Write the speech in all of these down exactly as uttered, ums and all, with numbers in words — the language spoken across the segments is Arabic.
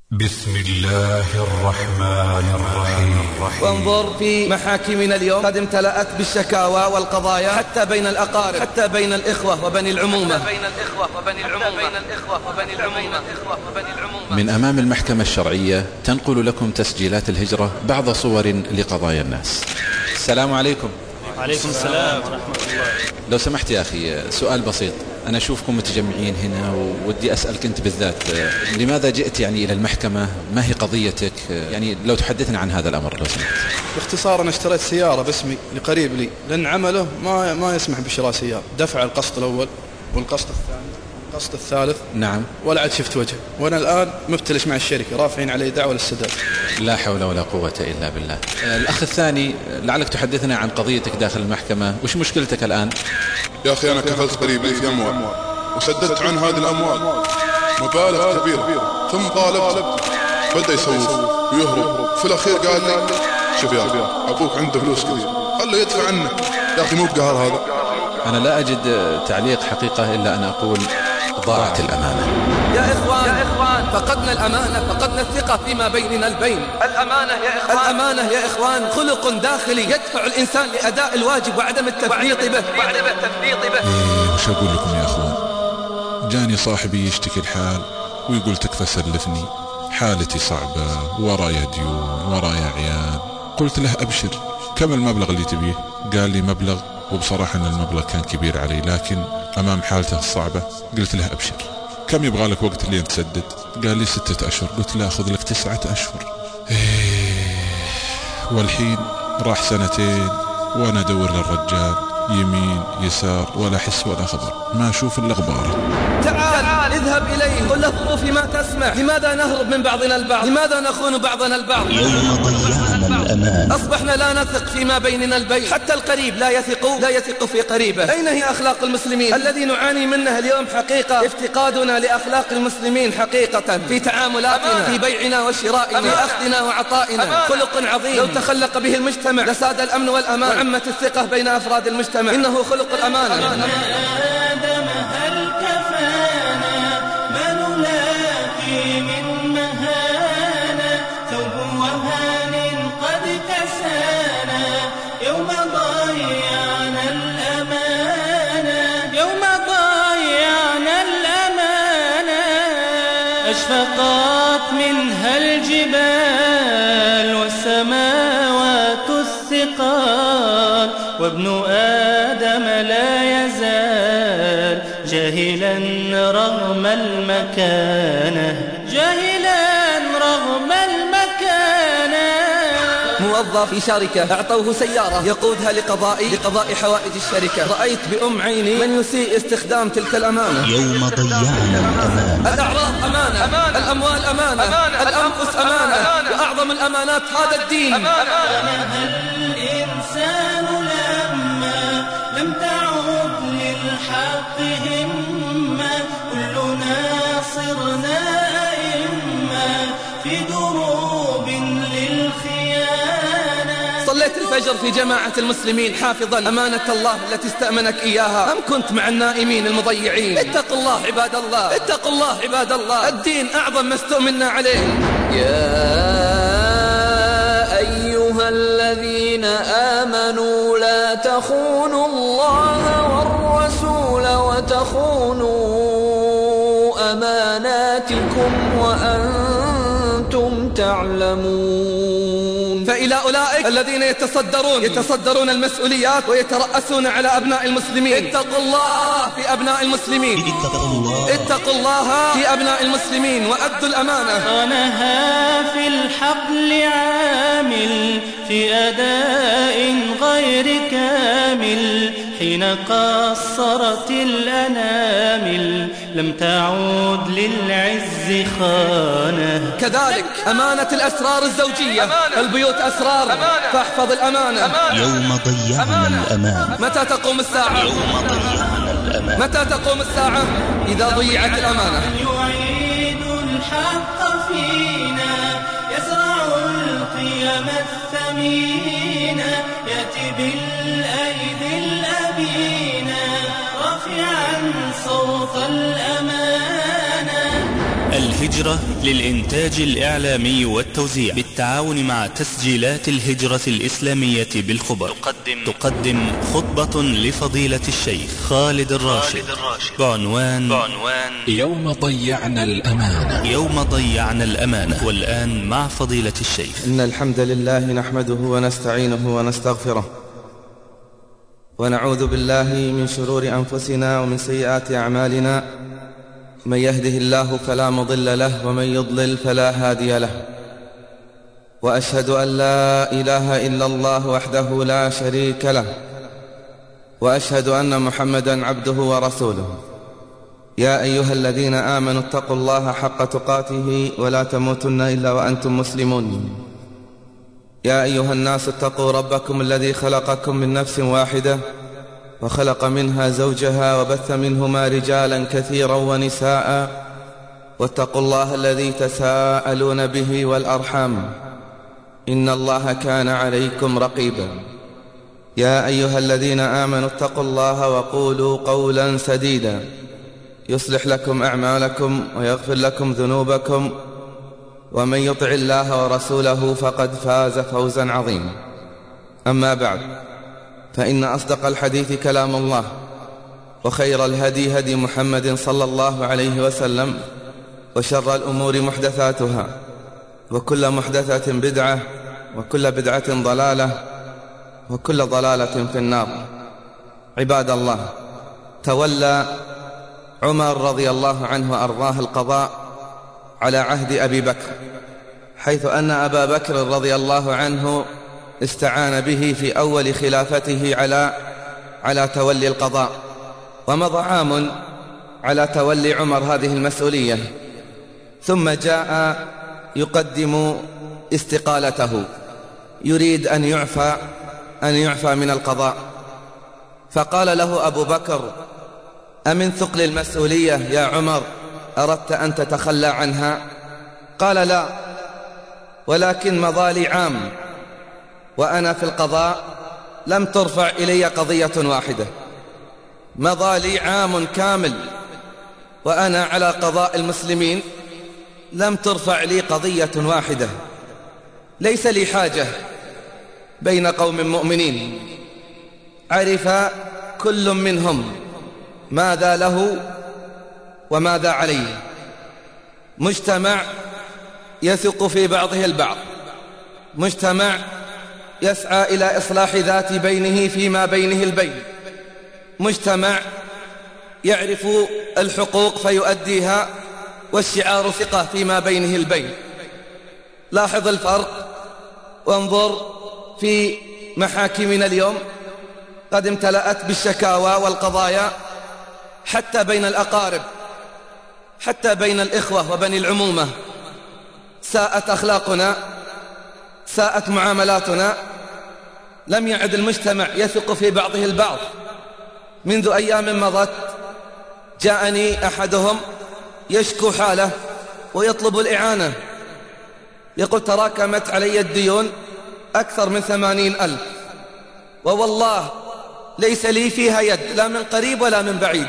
بسم الله الرحمن الرحيم. وانظر في محاكمنا اليوم قد امتلأت بالشكاوى والقضايا حتى بين الأقارب، حتى بين الإخوة وبني العمومة. من أمام المحكمة الشرعية تنقل لكم تسجيلات الهجرة بعض صور لقضايا الناس. السلام عليكم. وعليكم السلام ورحمة الله. لو سمحت يا أخي سؤال بسيط، أنا أشوفكم متجمعين هنا وودي أسألك أنت بالذات، لماذا جئت يعني إلى المحكمة؟ ما هي قضيتك؟ يعني لو تحدثنا عن هذا الأمر لو سمحت. باختصار أنا اشتريت سيارة باسمي لقريب لي، لأن عمله ما ما يسمح بشراء سيارة، دفع القسط الأول والقسط الثاني والقسط الثالث. نعم. ولا عاد شفت وجهه، وأنا الآن مبتلش مع الشركة، رافعين علي دعوة للسداد. لا حول ولا قوة إلا بالله. الأخ الثاني لعلك تحدثنا عن قضيتك داخل المحكمة، وش مشكلتك الآن؟ يا أخي أنا كفلت قريب لي في أموال وسددت عن هذه الأموال مبالغ كبيرة، ثم طالبت بدأ يسوف ويهرب، في الأخير قال لي شوف يا أخي أبوك عنده فلوس كثير، خله يدفع عنه. يا أخي مو بقهر هذا. أنا لا أجد تعليق حقيقة إلا أن أقول ضاعت الأمانة. يا إخوان يا إخوان فقدنا الأمانة، فقدنا الثقة فيما بيننا البين. الأمانة يا إخوان الأمانة يا إخوان خلق داخلي يدفع الإنسان لأداء الواجب وعدم التفريط به وعدم التفريط به. إيه وش أقول لكم يا أخوان، جاني صاحبي يشتكي الحال ويقول تكفى سلفني، حالتي صعبة، ورايا ديون ورايا عيال. قلت له أبشر، كم المبلغ اللي تبيه؟ قال لي مبلغ، وبصراحة أن المبلغ كان كبير علي، لكن أمام حالته الصعبة قلت له أبشر. كم يبغى لك وقت اللي تسدد؟ قال لي ستة أشهر. قلت له أخذ لك تسعة أشهر. إيه والحين راح سنتين وأنا أدور للرجال يمين يسار ولا حس ولا خبر، ما أشوف إلا غباره. تعال اذهب إليه، قل له ظروفي ما تسمح، لماذا نهرب من بعضنا البعض، لماذا نخون بعضنا البعض؟ يوم ضيعنا الأمان. أصبحنا لا نثق فيما بيننا البين، حتى القريب لا يثق لا يثق في قريبه. أين هي أخلاق المسلمين الذي نعاني منها اليوم؟ حقيقة افتقادنا لأخلاق المسلمين حقيقة في تعاملاتنا، في بيعنا وشرائنا، في أخذنا وعطائنا. خلق عظيم لو تخلق به المجتمع لساد الأمن والأمان وعمت الثقة بين أفراد المجتمع. إنه خلق الأمانة. آدم هل كفانا ما نلاقي من مهانا، ثوب وهان قد كسانا يوم ضيعنا الأمانة، يوم ضيعنا الأمانة. أشفقت منها الجبال والسماوات الثقال، وابن آدم لا يزال جاهلا رغم المكانة، جاهلا رغم المكانة. موظف في شركة أعطوه سيارة يقودها لقضاء لقضاء حوائج الشركة. رأيت بأم عيني من يسيء استخدام تلك الأمانة. يوم ضيعنا الأمان. الأعراض أمانة، أمانة. الأموال أمانة، أمانة. الأنفس أمانة، أمانة. وأعظم الأمانات هذا الدين. الإنسان لما لم تعد للحق همة، كلنا صرنا أئمة في دروب للخيانة. صليت الفجر في جماعة المسلمين حافظا أمانة الله التي استأمنك إياها، أم كنت مع النائمين المضيعين؟ اتقوا الله عباد الله، اتقوا الله عباد الله. الدين أعظم ما استؤمنا عليه. يا أيها الذين آمنوا لا تخونوا الله والرسول وتخونوا أماناتكم وأنتم تعلمون. فإلى أولئك الذين يتصدرون يتصدرون المسؤوليات ويترأسون على أبناء المسلمين، اتقوا الله في أبناء المسلمين، اتقوا الله اتقوا الله في أبناء المسلمين وأدوا الأمانة. صانها في الحقل عامل في أداء غير كامل، حين قصرت الأنامل لم تعود للعز خانة. كذلك أمانة الأسرار الزوجية، أمانة. البيوت أسرار، أمانة. فاحفظ الأمانة. أمانة. يوم ضيعنا الأمان. متى تقوم الساعة؟ يوم ضيعنا الأمان. متى تقوم الساعة؟ إذا ضيعت الأمانة. يعيد الحق فينا، يزرع القيم الثمينة، يأتي بالأيدي الأمينة رافعا صوت الأمانة. الهجرة للإنتاج الإعلامي والتوزيع بالتعاون مع تسجيلات الهجرة الإسلامية بالخبر تقدم, تقدم خطبة لفضيلة الشيخ خالد الراشد بعنوان, بعنوان يوم ضيعنا الأمانة. يوم ضيعنا الأمانة. والآن مع فضيلة الشيخ. إن الحمد لله نحمده ونستعينه ونستغفره ونعوذ بالله من شرور أنفسنا ومن سيئات أعمالنا. من يهده الله فلا مضل له ومن يضلل فلا هادي له. وأشهد أن لا إله إلا الله وحده لا شريك له وأشهد أن محمدا عبده ورسوله. يا أيها الذين آمنوا اتقوا الله حق تقاته ولا تموتن إلا وأنتم مسلمون. يا أيها الناس اتقوا ربكم الذي خلقكم من نفس واحدة وخلق منها زوجها وبث منهما رجالا كثيرا ونساء واتقوا الله الذي تساءلون به والأرحام إن الله كان عليكم رقيبا. يا أيها الذين آمنوا اتقوا الله وقولوا قولا سديدا يصلح لكم أعمالكم ويغفر لكم ذنوبكم ومن يطع الله ورسوله فقد فاز فوزا عظيما. أما بعد، فإن أصدق الحديث كلام الله وخير الهدي هدي محمد صلى الله عليه وسلم وشر الأمور محدثاتها وكل محدثة بدعة وكل بدعة ضلالة وكل ضلالة في النار. عباد الله، تولى عمر رضي الله عنه وأرضاه القضاء على عهد أبي بكر، حيث أن أبا بكر رضي الله عنه استعان به في أول خلافته على على تولي القضاء. ومضى عام على تولي عمر هذه المسؤولية، ثم جاء يقدم استقالته، يريد أن يعفى أن يعفى من القضاء. فقال له أبو بكر: أمن ثقل المسؤولية يا عمر أردت أن تتخلى عنها؟ قال: لا، ولكن مضى لي عام وأنا في القضاء لم ترفع إلي قضية واحدة. مضى لي عام كامل وأنا على قضاء المسلمين لم ترفع لي قضية واحدة. ليس لي حاجة بين قوم مؤمنين عرف كل منهم ماذا له وماذا عليه، مجتمع يثق في بعضه البعض، مجتمع يسعى إلى إصلاح ذات بينه فيما بينه البين، مجتمع يعرف الحقوق فيؤديها والشعار ثقة فيما بينه البين. لاحظ الفرق وانظر في محاكمنا اليوم، قد امتلأت بالشكاوى والقضايا حتى بين الأقارب، حتى بين الإخوة وبني العمومة. ساءت أخلاقنا، ساءت معاملاتنا، لم يعد المجتمع يثق في بعضه البعض. منذ أيام مضت جاءني أحدهم يشكو حاله ويطلب الإعانة، يقول: تراكمت علي الديون أكثر من ثمانين ألف، ووالله ليس لي فيها يد لا من قريب ولا من بعيد،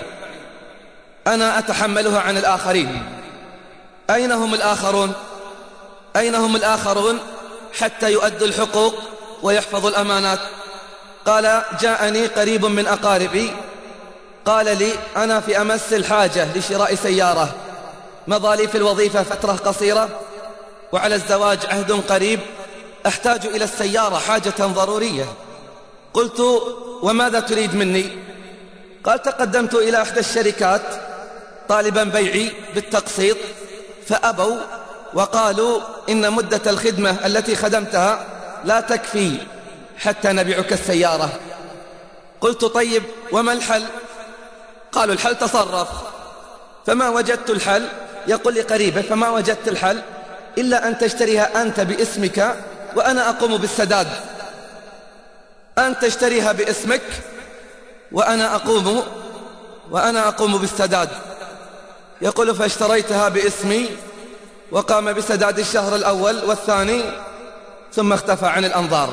أنا أتحملها عن الآخرين. أين هم الآخرون؟ أين هم الآخرون حتى يؤدوا الحقوق ويحفظوا الأمانات؟ قال: جاءني قريب من أقاربي قال لي: أنا في أمس الحاجة لشراء سيارة، مضى لي في الوظيفة فترة قصيرة وعلى الزواج عهد قريب، أحتاج إلى السيارة حاجة ضرورية. قلت: وماذا تريد مني؟ قال: تقدمت إلى إحدى الشركات طالبا بيعي بالتقسيط فأبوا وقالوا إن مدة الخدمة التي خدمتها لا تكفي حتى نبيعك السيارة. قلت: طيب وما الحل؟ قالوا: الحل تصرف. فما وجدت الحل، يقول لي قريبه، فما وجدت الحل إلا أن تشتريها أنت باسمك وأنا أقوم بالسداد. أن تشتريها باسمك وأنا أقوم وأنا أقوم بالسداد. يقول: فاشتريتها باسمي وقام بسداد الشهر الأول والثاني ثم اختفى عن الأنظار.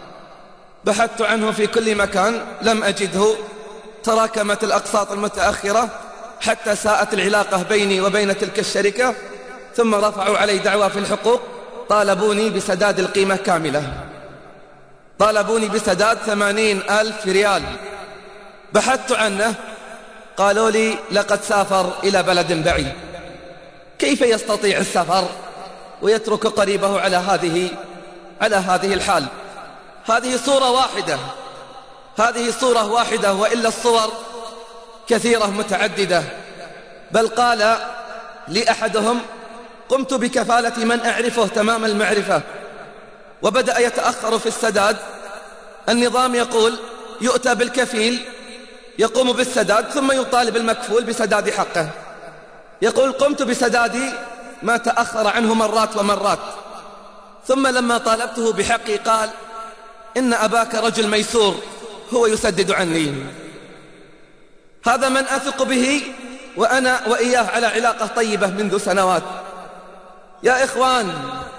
بحثت عنه في كل مكان لم أجده، تراكمت الأقساط المتأخرة حتى ساءت العلاقة بيني وبين تلك الشركة ثم رفعوا علي دعوى في الحقوق، طالبوني بسداد القيمة كاملة، طالبوني بسداد ثمانين ألف ريال. بحثت عنه، قالوا لي لقد سافر إلى بلد بعيد. كيف يستطيع السفر ويترك قريبه على هذه على هذه الحال؟ هذه صورة واحدة، هذه صورة واحدة، وإلا الصور كثيرة متعددة. بل قال لأحدهم: قمت بكفالة من أعرفه تمام المعرفة، وبدأ يتأخر في السداد. النظام يقول يؤتى بالكفيل يقوم بالسداد ثم يطالب المكفول بسداد حقه. يقول: قمت بسدادي ما تأخر عنه مرات ومرات، ثم لما طالبته بحقي قال: إن أباك رجل ميسور، هو يسدد عني. هذا من أثق به وأنا وإياه على علاقة طيبة منذ سنوات. يا إخوان،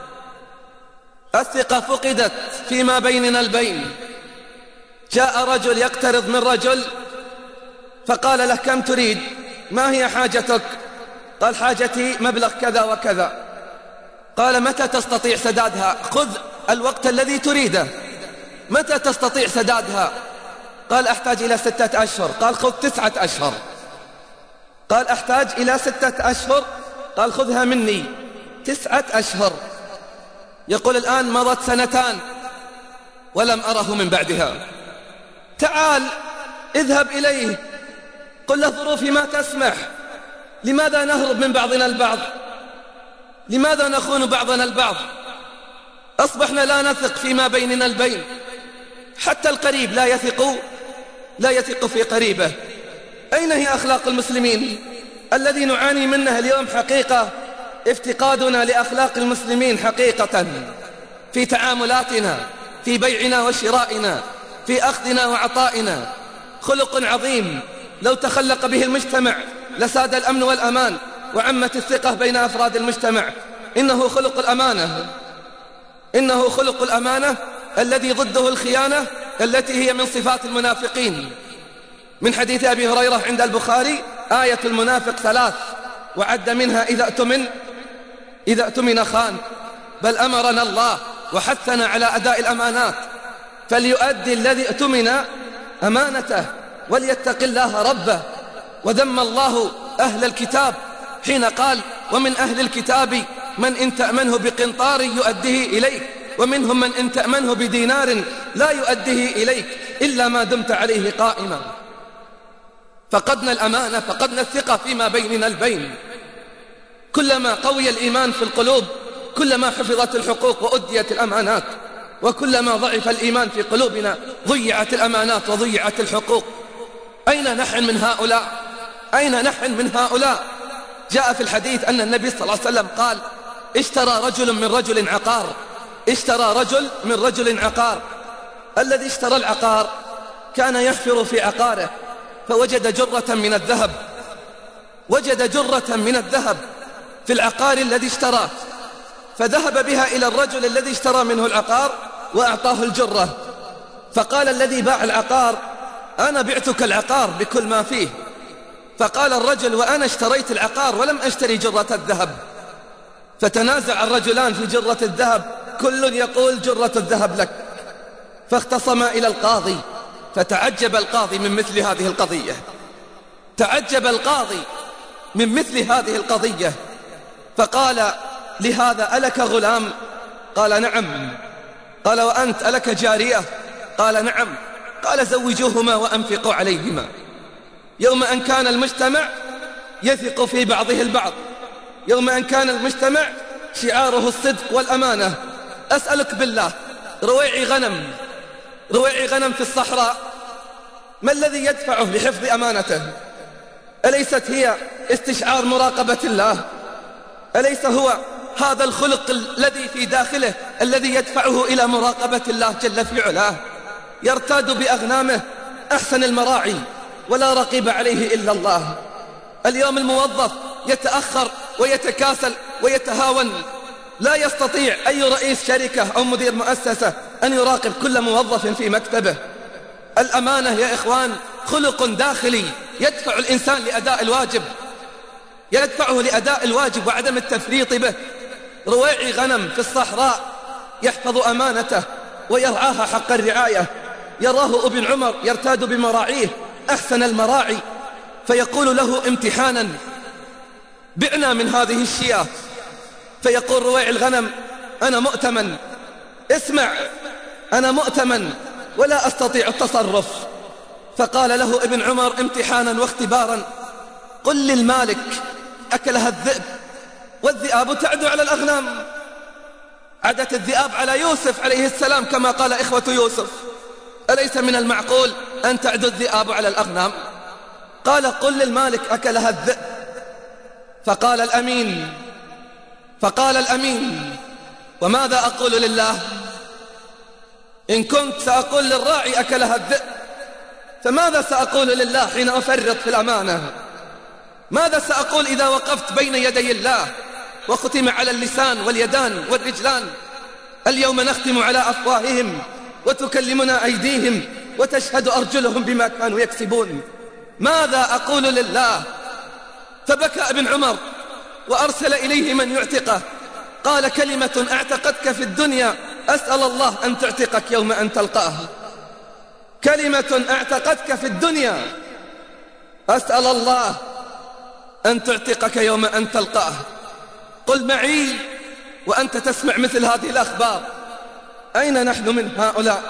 الثقة فقدت فيما بيننا البين. جاء رجل يقترض من رجل فقال له: كم تريد؟ ما هي حاجتك؟ قال: حاجتي مبلغ كذا وكذا. قال: متى تستطيع سدادها؟ خذ الوقت الذي تريده. متى تستطيع سدادها؟ قال: أحتاج إلى ستة أشهر. قال: خذ تسعة أشهر. قال: أحتاج إلى ستة أشهر. قال: خذها مني تسعة أشهر. يقول: الآن مضت سنتان ولم أره من بعدها. تعال اذهب إليه، قل له: ظروفي ما تسمح. لماذا نهرب من بعضنا البعض؟ لماذا نخون بعضنا البعض؟ أصبحنا لا نثق فيما بيننا البين. حتى القريب لا يثق لا يثق في قريبه. أين هي أخلاق المسلمين؟ الذي نعاني منها اليوم حقيقة افتقادنا لأخلاق المسلمين حقيقة، في تعاملاتنا، في بيعنا وشرائنا، في أخذنا وعطائنا. خلق عظيم لو تخلق به المجتمع لساد الأمن والأمان وعمت الثقة بين أفراد المجتمع. إنه خلق الأمانة، إنه خلق الأمانة الذي ضده الخيانة التي هي من صفات المنافقين. من حديث أبي هريرة عند البخاري: آية المنافق ثلاث، وعد منها إذا أتمن إذا أتمن خان. بل أمرنا الله وحثنا على أداء الأمانات، فليؤدي الذي أتمن أمانته وليتق الله ربه. وذم الله أهل الكتاب حين قال: ومن أهل الكتاب من إن تأمنه بقنطار يؤديه إليك، ومنهم من إن تأمنه بدينار لا يؤديه إليك إلا ما دمت عليه قائما. فقدنا الأمانة، فقدنا الثقة فيما بيننا البين. كلما قوي الإيمان في القلوب كلما حفظت الحقوق وأديت الأمانات، وكلما ضعف الإيمان في قلوبنا ضيعت الأمانات وضيعت الحقوق. أين نحن من هؤلاء؟ أين نحن من هؤلاء؟ جاء في الحديث أن النبي صلى الله عليه وسلم قال: اشترى رجل من رجل عقار، اشترى رجل من رجل عقار. الذي اشترى العقار كان يحفر في عقاره فوجد جرة من الذهب، وجد جرة من الذهب في العقار الذي اشتراه، فذهب بها إلى الرجل الذي اشترى منه العقار وأعطاه الجرة. فقال الذي باع العقار: أنا بعتك العقار بكل ما فيه. فقال الرجل: وأنا اشتريت العقار ولم أشتري جرة الذهب. فتنازع الرجلان في جرة الذهب، كل يقول جرة الذهب لك. فاختصما إلى القاضي، فتعجب القاضي من مثل هذه القضية، تعجب القاضي من مثل هذه القضية. فقال لهذا: ألك غلام؟ قال: نعم. قال: وأنت ألك جارية؟ قال: نعم. قال: زوجوهما وأنفقوا عليهما. يوم أن كان المجتمع يثق في بعضه البعض، يوم أن كان المجتمع شعاره الصدق والأمانة. أسألك بالله، رويع غنم رويع غنم في الصحراء، ما الذي يدفعه لحفظ أمانته؟ أليست هي استشعار مراقبة الله؟ أليس هو هذا الخلق الذي في داخله الذي يدفعه إلى مراقبة الله جل في علاه؟ يرتاد بأغنامه أحسن المراعي ولا رقيب عليه إلا الله. اليوم الموظف يتأخر ويتكاسل ويتهاون، لا يستطيع أي رئيس شركة أو مدير مؤسسة أن يراقب كل موظف في مكتبه. الأمانة يا إخوان خلق داخلي يدفع الإنسان لأداء الواجب. يدفعه لأداء الواجب وعدم التفريط به. رويع غنم في الصحراء يحفظ أمانته ويرعاها حق الرعاية. يراه ابن عمر يرتاد بمراعيه أحسن المراعي، فيقول له امتحانا: بعنا من هذه الشياه. فيقول رويع الغنم: أنا مؤتمن، اسمع، أنا مؤتمن ولا أستطيع التصرف. فقال له ابن عمر امتحانا واختبارا: قل للمالك أكلها الذئب والذئاب تعدو على الأغنام. عدت الذئاب على يوسف عليه السلام كما قال إخوة يوسف، أليس من المعقول أن تعدو الذئاب على الأغنام؟ قال: قل للمالك أكلها الذئب. فقال الأمين فقال الأمين وماذا أقول لله؟ إن كنت سأقول للراعي أكلها الذئب، فماذا سأقول لله حين أفرط في الأمانة؟ ماذا سأقول إذا وقفت بين يدي الله وختم على اللسان واليدان والرجلان؟ اليوم نختم على أفواههم وتكلمنا أيديهم وتشهد أرجلهم بما كانوا يكسبون. ماذا أقول لله؟ فبكى ابن عمر وأرسل إليه من يعتقه. قال: كلمة أعتقتك في الدنيا أسأل الله أن تعتقك يوم أن تلقاه. كلمة أعتقتك في الدنيا أسأل الله أن تعتقك يوم أن تلقاه. قل معي وأنت تسمع مثل هذه الأخبار: أين نحن من هؤلاء؟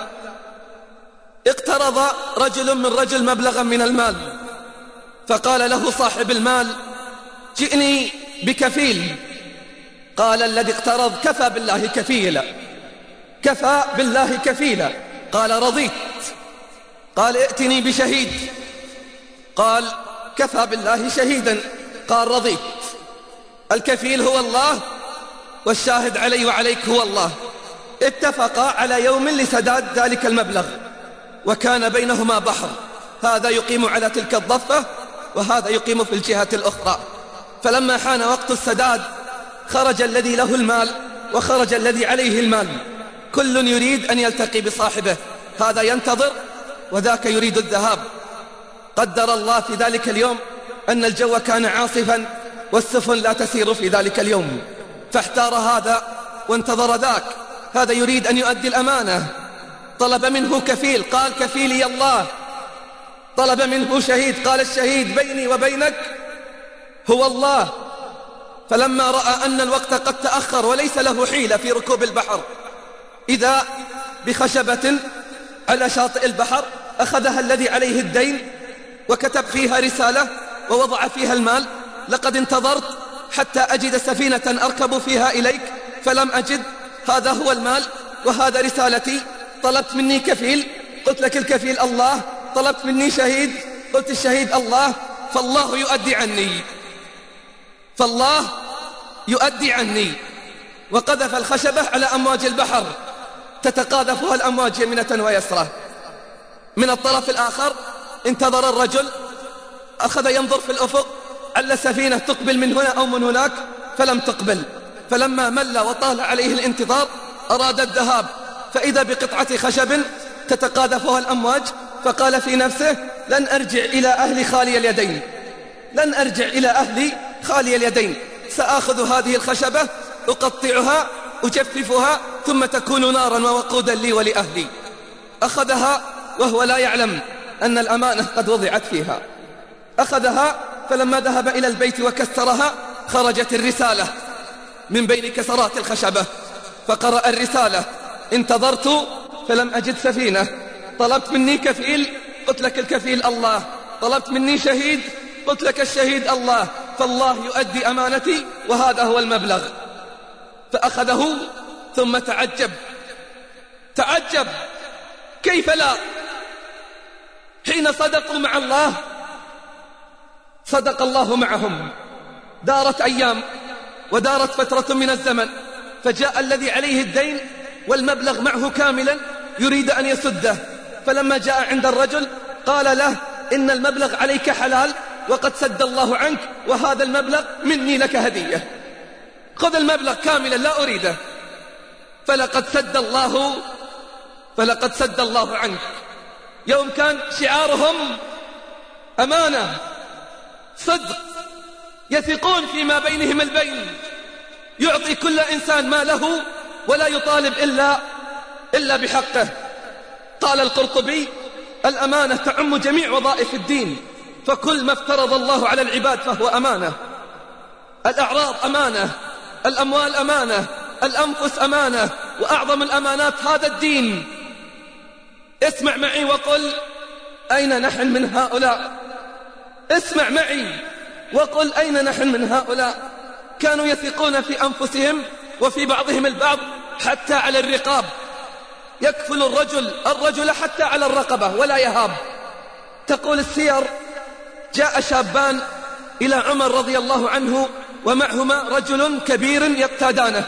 اقترض رجل من رجل مبلغا من المال، فقال له صاحب المال: جئني بكفيل. قال الذي اقترض: كفى بالله كفيلا، كفى بالله كفيلا. قال: رضيت. قال: ائتني بشهيد. قال: كفى بالله شهيدا. قال: رضيت. الكفيل هو الله والشاهد علي وعليك هو الله. اتفقا على يوم لسداد ذلك المبلغ، وكان بينهما بحر، هذا يقيم على تلك الضفة وهذا يقيم في الجهة الأخرى. فلما حان وقت السداد خرج الذي له المال وخرج الذي عليه المال، كل يريد أن يلتقي بصاحبه، هذا ينتظر وذاك يريد الذهاب. قدر الله في ذلك اليوم أن الجو كان عاصفا والسفن لا تسير في ذلك اليوم، فاحتار هذا وانتظر ذاك. هذا يريد أن يؤدي الأمانة، طلب منه كفيل، قال: كفيلي الله. طلب منه شهيد، قال: الشهيد بيني وبينك هو الله. فلما رأى أن الوقت قد تأخر وليس له حيلة في ركوب البحر، إذا بخشبة على شاطئ البحر أخذها الذي عليه الدين وكتب فيها رسالة ووضع فيها المال: لقد انتظرت حتى أجد سفينة أركب فيها إليك فلم أجد، هذا هو المال وهذا رسالتي. طلبت مني كفيل، قلت لك الكفيل الله. طلبت مني شهيد، قلت الشهيد الله. فالله يؤدي عني، فالله يؤدي عني. وقذف الخشبة على أمواج البحر تتقاذفها الأمواج يمنة ويسرى. من الطرف الآخر انتظر الرجل، أخذ ينظر في الأفق على سفينة تقبل من هنا أو من هناك فلم تقبل. فلما مل وطال عليه الانتظار أراد الذهاب، فإذا بقطعة خشب تتقاذفها الأمواج، فقال في نفسه: لن أرجع إلى أهلي خالي اليدين، لن أرجع إلى أهلي خالي اليدين، سآخذ هذه الخشبة أقطعها أجففها ثم تكون نارا ووقودا لي ولأهلي. أخذها وهو لا يعلم أن الأمانة قد وضعت فيها. أخذها، فلما ذهب إلى البيت وكسرها خرجت الرسالة من بين كسرات الخشبة، فقرأ الرسالة: انتظرت فلم أجد سفينة، طلبت مني كفيل، قلت لك الكفيل الله، طلبت مني شهيد، قلت لك الشهيد الله، فالله يؤدي أمانتي وهذا هو المبلغ. فأخذه ثم تعجب تعجب كيف لا؟ حين صدقوا مع الله صدق الله معهم. دارت أيام ودارت فترة من الزمن، فجاء الذي عليه الدين والمبلغ معه كاملا يريد أن يسده، فلما جاء عند الرجل قال له: إن المبلغ عليك حلال وقد سد الله عنك، وهذا المبلغ مني لك هدية، خذ المبلغ كاملا لا أريده. فلقد سد الله فلقد سد الله عنك. يوم كان شعارهم أمانة، صدق، يثقون فيما بينهم البين، يعطي كل إنسان ما له ولا يطالب إلا, إلا بحقه. قال القرطبي: الأمانة تعم جميع وظائف الدين، فكل ما افترض الله على العباد فهو أمانة. الأعراض أمانة، الأموال أمانة، الأنفس أمانة، وأعظم الأمانات هذا الدين. اسمع معي وقل: أين نحن من هؤلاء؟ اسمع معي وقل: أين نحن من هؤلاء؟ كانوا يثقون في أنفسهم وفي بعضهم البعض حتى على الرقاب، يكفل الرجل الرجل حتى على الرقبة ولا يهاب. تقول السير: جاء شابان إلى عمر رضي الله عنه ومعهما رجل كبير يقتادانه.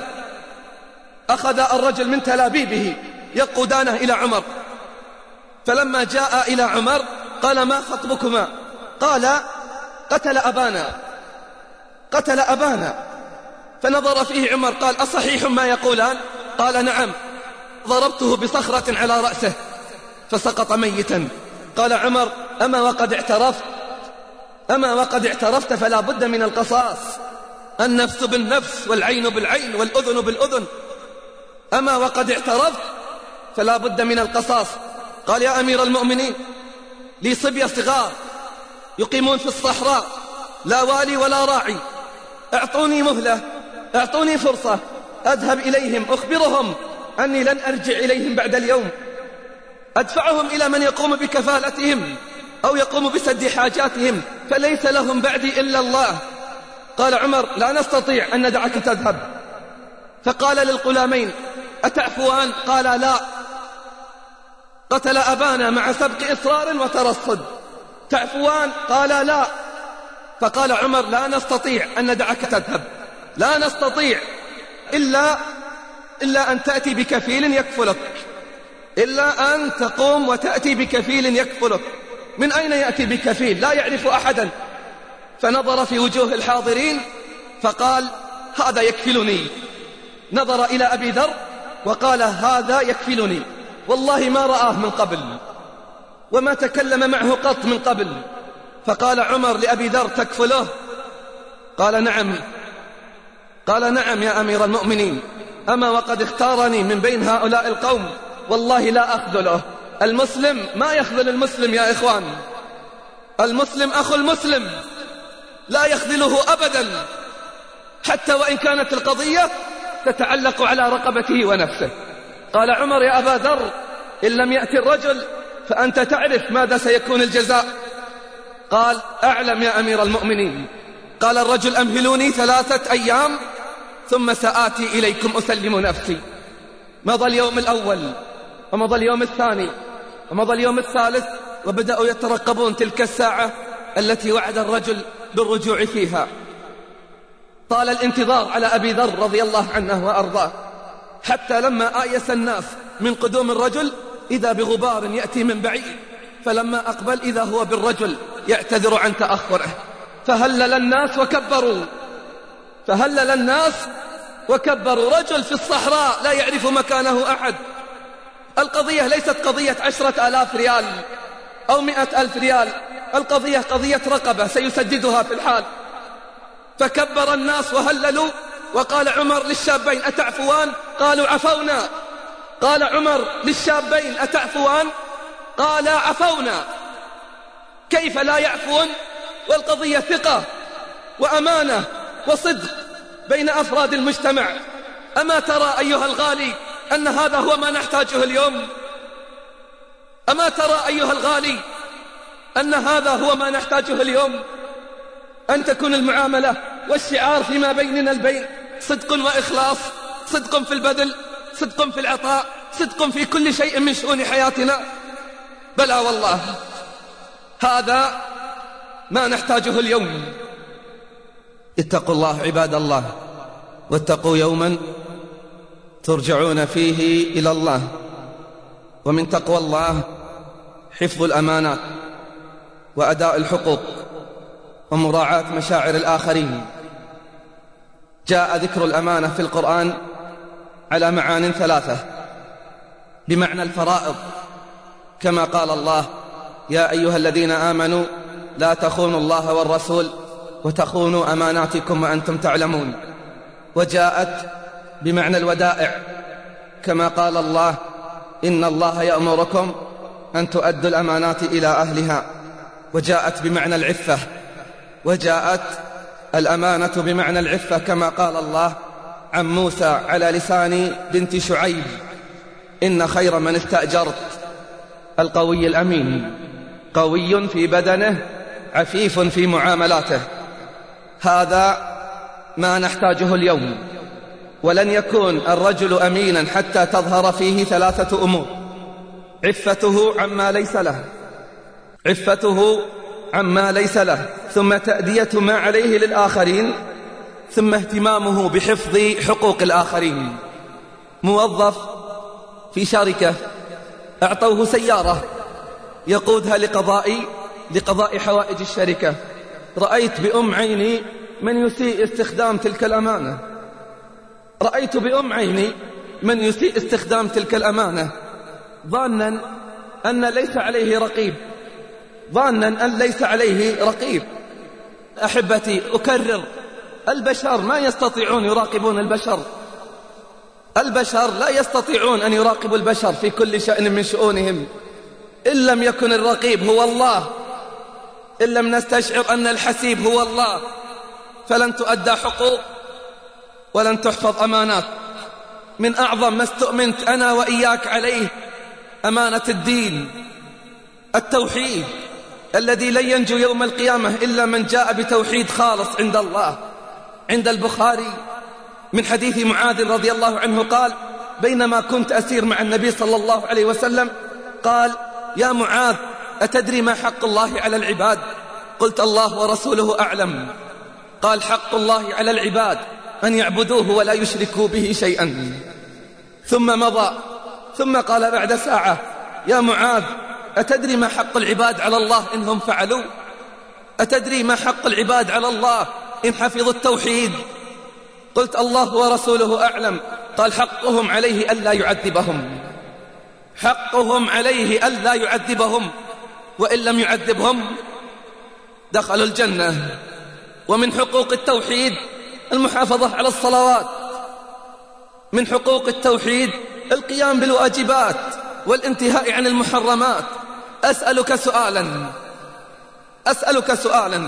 أخذ الرجل من تلابيبه يقودانه إلى عمر، فلما جاء إلى عمر قال: ما خطبكما؟ قال: قتل أبانا قتل أبانا. فنظر فيه عمر قال: أصحيح ما يقولان؟ قال: نعم، ضربته بصخرة على رأسه فسقط ميتا. قال عمر: أما وقد اعترفت أما وقد اعترفت فلا بد من القصاص، النفس بالنفس والعين بالعين والأذن بالأذن. أما وقد اعترفت فلا بد من القصاص. قال: يا أمير المؤمنين، لي صبية صغار يقيمون في الصحراء، لا والي ولا راعي، اعطوني مهلة، اعطوني فرصة أذهب إليهم أخبرهم أني لن أرجع إليهم بعد اليوم، أدفعهم إلى من يقوم بكفالتهم أو يقوم بسد حاجاتهم، فليس لهم بعدي إلا الله. قال عمر: لا نستطيع أن ندعك تذهب. فقال للغلامين: أتعفوان؟ قال: لا، قتل أبانا مع سبق إصرار وترصد، تعفوان؟ قال: لا. فقال عمر: لا نستطيع أن ندعك تذهب، لا نستطيع إلا, إلا أن تأتي بكفيل يكفلك، إلا أن تقوم وتأتي بكفيل يكفلك. من أين يأتي بكفيل؟ لا يعرف أحدا. فنظر في وجوه الحاضرين فقال: هذا يكفلني. نظر إلى أبي ذر وقال: هذا يكفلني. والله ما رآه من قبل وما تكلم معه قط من قبل. فقال عمر لأبي ذر: تكفله؟ قال: نعم. قال: نعم يا أمير المؤمنين، أما وقد اختارني من بين هؤلاء القوم، والله لا أخذله. المسلم ما يخذل المسلم يا إخوان، المسلم أخو المسلم لا يخذله أبدا، حتى وإن كانت القضية تتعلق على رقبته ونفسه. قال عمر: يا أبا ذر، إن لم يأتي الرجل فأنت تعرف ماذا سيكون الجزاء. قال: أعلم يا أمير المؤمنين. قال الرجل: أمهلوني ثلاثة أيام ثم سآتي إليكم أسلم نفسي. مضى اليوم الأول ومضى اليوم الثاني ومضى اليوم الثالث، وبدأوا يترقبون تلك الساعة التي وعد الرجل بالرجوع فيها. طال الانتظار على أبي ذر رضي الله عنه وأرضاه، حتى لما آيس الناس من قدوم الرجل إذا بغبار يأتي من بعيد، فلما أقبل إذا هو بالرجل يعتذر عن تأخره. فهلل الناس وكبروا فهلل الناس وكبروا. رجل في الصحراء لا يعرف مكانه أحد. القضية ليست قضية عشرة آلاف ريال أو مئة ألف ريال، القضية قضية رقبة سيسددها في الحال. فكبر الناس وهللوا. وقال عمر للشابين: أتعفوان؟ قالوا: عفونا. قال عمر للشابين: أتعفوان؟ قال: عفونا. كيف لا يعفون والقضية ثقة وأمانة وصدق بين أفراد المجتمع؟ أما ترى أيها الغالي أن هذا هو ما نحتاجه اليوم؟ أما ترى أيها الغالي أن هذا هو ما نحتاجه اليوم؟ أن تكون المعاملة والشعار فيما بيننا البين صدق وإخلاص، صدق في البذل، صدق في العطاء، صدق في كل شيء من شؤون حياتنا. بلى والله، هذا ما نحتاجه اليوم. اتقوا الله عباد الله، واتقوا يوما ترجعون فيه إلى الله. ومن تقوى الله حفظ الأمانات وأداء الحقوق ومراعاة مشاعر الآخرين. جاء ذكر الأمانة في القرآن على معان ثلاثة، بمعنى الفرائض، كما قال الله: يا أيها الذين آمنوا لا تخونوا الله والرسول وتخونوا أماناتكم وأنتم تعلمون. وجاءت بمعنى الودائع كما قال الله إن الله يأمركم أن تؤدوا الأمانات إلى أهلها. وجاءت بمعنى العفة، وجاءت الأمانة بمعنى العفة كما قال الله عن موسى على لسان بنت شعيب إن خير من استأجرت القوي الأمين، قوي في بدنه عفيف في معاملاته. هذا ما نحتاجه اليوم. ولن يكون الرجل أمينا حتى تظهر فيه ثلاثة أمور: عفته عما ليس له، عفته عما ليس له، ثم تأدية ما عليه للآخرين، ثم اهتمامه بحفظ حقوق الآخرين. موظف في شركة أعطوه سيارة يقودها لقضاء لقضاء حوائج الشركة. رأيت بأم عيني من يسيء استخدام تلك الأمانة، رأيت بأم عيني من يسيء استخدام تلك الأمانة ظانا أن ليس عليه رقيب، ظانا أن ليس عليه رقيب. أحبتي أكرر، البشر ما يستطيعون يراقبون البشر، البشر لا يستطيعون أن يراقبوا البشر في كل شأن من شؤونهم. إن لم يكن الرقيب هو الله، إن لم نستشعر أن الحسيب هو الله، فلن تؤدى حقوق ولن تحفظ أمانات. من أعظم ما استؤمنت أنا وإياك عليه أمانة الدين، التوحيد الذي لن ينجو يوم القيامة إلا من جاء بتوحيد خالص عند الله. عند البخاري من حديث معاذ رضي الله عنه قال بينما كنت أسير مع النبي صلى الله عليه وسلم قال يا معاذ أتدري ما حق الله على العباد؟ قلت الله ورسوله أعلم. قال حق الله على العباد أن يعبدوه ولا يشركوا به شيئا. ثم مضى، ثم قال بعد ساعة يا معاذ أتدري ما حق العباد على الله إنهم فعلوا؟ أتدري ما حق العباد على الله إن حفظوا التوحيد؟ قلت الله ورسوله أعلم. قال حقهم عليه ألا يعذبهم، حقهم عليه ألا يعذبهم، وإن لم يعذبهم دخلوا الجنة. ومن حقوق التوحيد المحافظة على الصلوات، من حقوق التوحيد القيام بالواجبات والانتهاء عن المحرمات. أسألك سؤالا أسألك سؤالا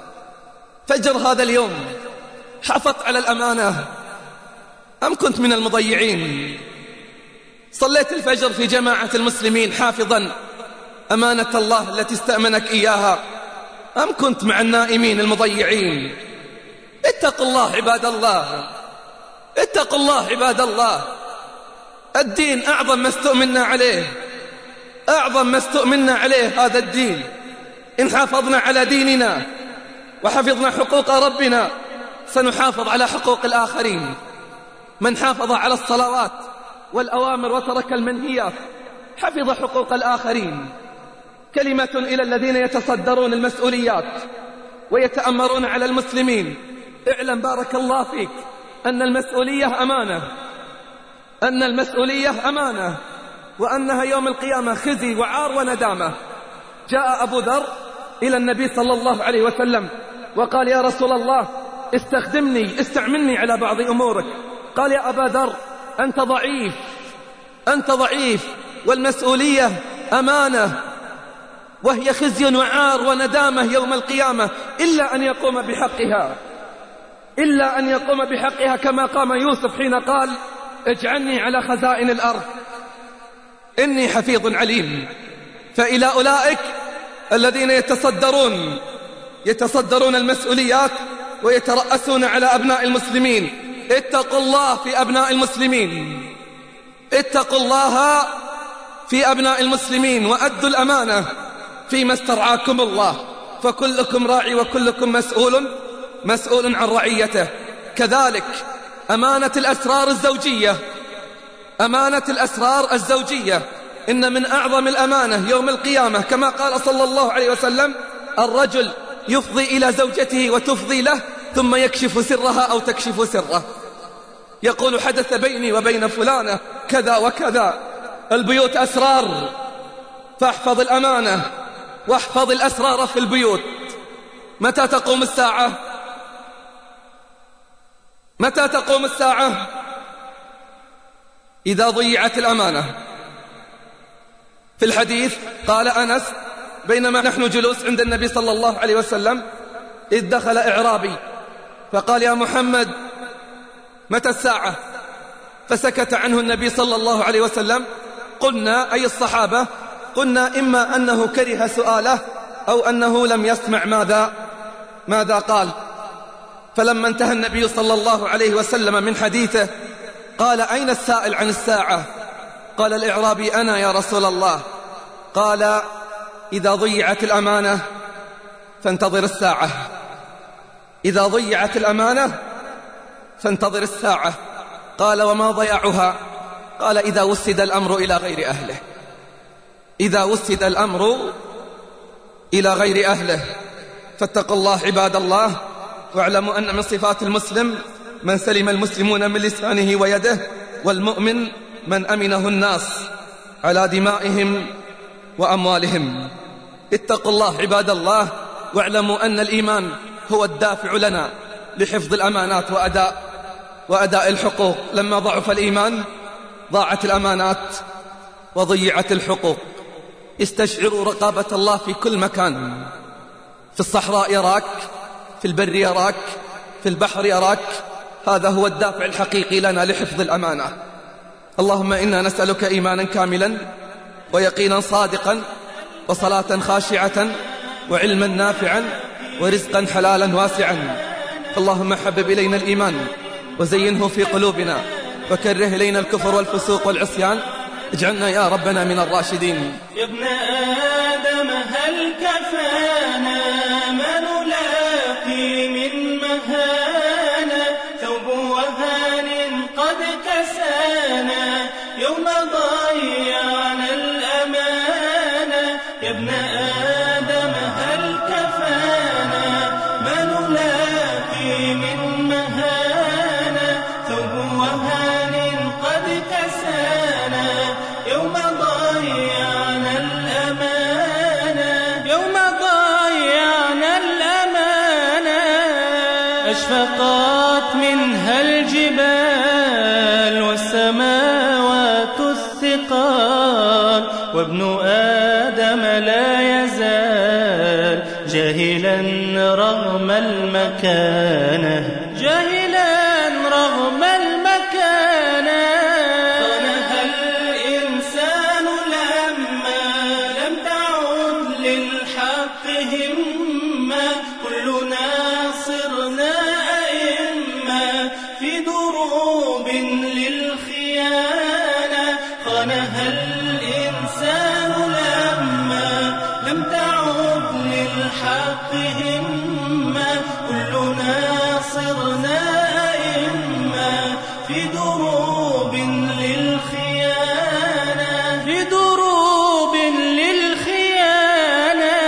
فجر هذا اليوم حافظت على الأمانة أم كنت من المضيعين؟ صليت الفجر في جماعة المسلمين حافظا أمانة الله التي استأمنك إياها أم كنت مع النائمين المضيعين؟ اتقوا الله عباد الله، اتقوا الله عباد الله. الدين أعظم ما استؤمنا عليه، أعظم ما استؤمنا عليه هذا الدين. إن حافظنا على ديننا وحفظنا حقوق ربنا سنحافظ على حقوق الآخرين. من حافظ على الصلوات والأوامر وترك المنهيات حفظ حقوق الآخرين. كلمة إلى الذين يتصدرون المسؤوليات ويتأمرون على المسلمين: اعلم بارك الله فيك أن المسؤولية أمانة، أن المسؤولية أمانة، وأنها يوم القيامة خزي وعار وندامة. جاء أبو ذر إلى النبي صلى الله عليه وسلم وقال يا رسول الله استخدمني استعملني على بعض أمورك. قال يا أبا ذر أنت ضعيف، أنت ضعيف، والمسؤولية أمانة وهي خزي وعار وندامة يوم القيامة، إلا أن يقوم بحقها، إلا أن يقوم بحقها كما قام يوسف حين قال اجعلني على خزائن الأرض إني حفيظ عليم. فإلى أولئك الذين يتصدرون يتصدرون المسؤوليات ويترأسون على أبناء المسلمين: اتقوا الله في أبناء المسلمين، اتقوا الله في أبناء المسلمين، وأدوا الأمانة فيما استرعاكم الله، فكلكم راعي وكلكم مسؤول مسؤول عن رعيته. كذلك أمانة الأسرار الزوجية، أمانة الأسرار الزوجية إن من أعظم الأمانة يوم القيامة كما قال صلى الله عليه وسلم: الرجل يفضي إلى زوجته وتفضي له ثم يكشف سرها أو تكشف سره، يقول حدث بيني وبين فلانة كذا وكذا. البيوت أسرار، فاحفظ الأمانة واحفظ الأسرار في البيوت. متى تقوم الساعة؟ متى تقوم الساعة؟ إذا ضيعت الأمانة. في الحديث قال أنس: بينما نحن جلوس عند النبي صلى الله عليه وسلم إذ دخل إعرابي فقال: يا محمد متى الساعة؟ فسكت عنه النبي صلى الله عليه وسلم. قلنا أي الصحابة؟ قلنا إما أنه كره سؤاله أو أنه لم يسمع ماذا ماذا قال. فلما انتهى النبي صلى الله عليه وسلم من حديثه قال: أين السائل عن الساعة؟ قال الإعرابي: أنا يا رسول الله. قال: إذا ضيعت الأمانة فانتظر الساعة. إذا ضيعت الأمانة فانتظر الساعة. قال: وما ضياعها؟ قال: إذا وسد الأمر إلى غير أهله. إذا وسد الأمر إلى غير أهله. فاتقوا الله عباد الله، واعلموا أن من صفات المسلم من سلم المسلمون من لسانه ويده، والمؤمن من أمنه الناس على دمائهم وأموالهم. اتقوا الله عباد الله، واعلموا أن الإيمان هو الدافع لنا لحفظ الأمانات وأداء وأداء الحقوق. لما ضعف الإيمان ضاعت الأمانات وضيعت الحقوق. استشعروا رقابة الله في كل مكان. في الصحراء يراك، في البر يراك، في البحر يراك. هذا هو الدافع الحقيقي لنا لحفظ الأمانة. اللهم إنا نسألك إيمانا كاملا ويقينا صادقا وصلاة خاشعة وعلما نافعا ورزقا حلالا واسعا. اللهم حبب إلينا الإيمان وزينه في قلوبنا وكره إلينا الكفر والفسوق والعصيان. اجعلنا يا ربنا من الراشدين. يا ابن آدم هل كفانا ما نلاقي من مهانة؟ ثوب وهان قد كسانا يوم ضيعنا الأمانة. يا ابن آدم هل كفانا ما نلاقي من مهانة؟ ثوب وهان قد كسانا يوم ضيعنا الأمانة. يوم ضيعنا الأمانة. أشفقت منها الجبال والسماوات الثقال، وابن آدم لا يزال جاهلا رغم المكانة. جاهلا رغم المكانة. فنهى الإنسان لما لم تعد للحق همة. كلنا صرنا أئمة في دروب للخيانة. فنهى الإنسان لما لم تعد للحق همة. كلنا صرنا أئمة في دروب للخيانة. في دروب للخيانة.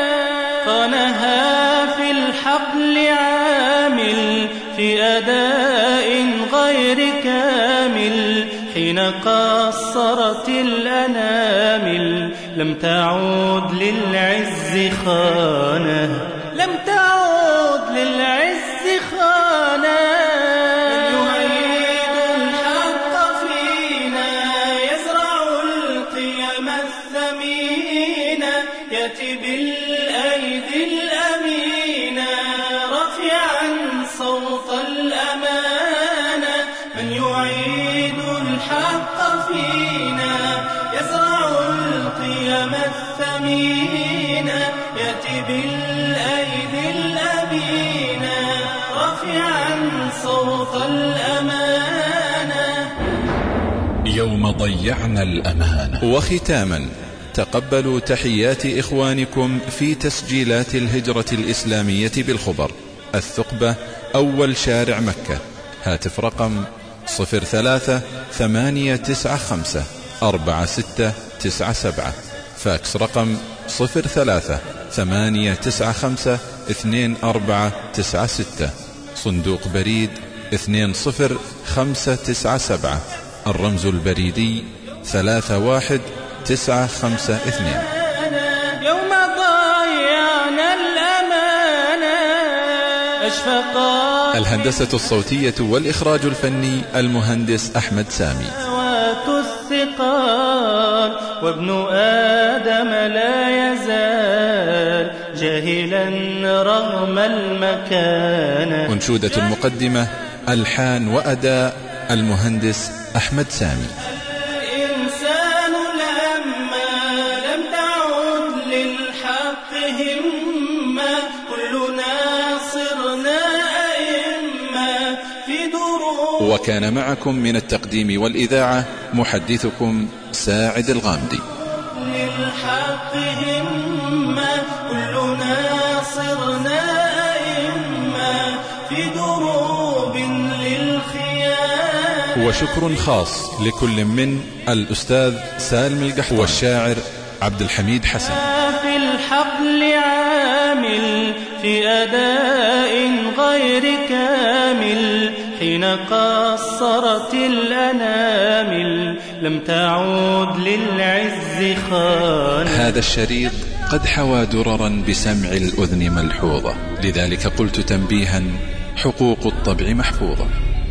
فنهى في الحقل عامل في أداء غير كامل. حين قصرت الأنامل لم تعود للعز خانة. لم تعود للعز خانة. من يعيد الحق فينا يزرع القيم الثمينة. يأتي بالأيدي الأمينة رافعا صوت الأمانة. من يعيد الحق فينا يزرع القيم الثمينة. يأتي بالأيدي الأمينة رافعا صوت الأمانة. يوم ضيعنا الأمانة. وختاما، تقبلوا تحيات إخوانكم في تسجيلات الهجرة الإسلامية بالخبر، الثقبة، أول شارع مكة. هاتف رقم صفر ثلاثة ثمانية تسعة خمسة أربعة ستة تسعة سبعة. فاكس رقم صفر ثلاثة ثمانية تسعة خمسة اثنين أربعة تسعة ستة. صندوق بريد اثنين صفر خمسة تسعة سبعة. الرمز البريدي ثلاثة واحد تسعة خمسة اثنين. يوم ضيعنا الأمانة. أشفقا. الهندسة الصوتية والإخراج الفني المهندس أحمد سامي. الثقال وابن آدم لا يزال جاهلا رغم المكان. أنشودة المقدمة ألحان وأداء المهندس أحمد سامي. الإنسان لما لم تعد للحق همة كلنا صرنا أئمة في دروب. وكان معكم من التقديم والإذاعة محدثكم ساعد الغامدي. للحق همة كلنا صرنا أئمة في دروب للخيام. وشكر خاص لكل من الأستاذ سالم القحطاني والشاعر عبد الحميد حسن. في الحقل عامل في أداء غير كامل حين قصرت الأنامل لم تعود للعز خان. هذا الشريط قد حوى دررا بسمع الأذن ملحوظة، لذلك قلت تنبيها: حقوق الطبع محفوظة.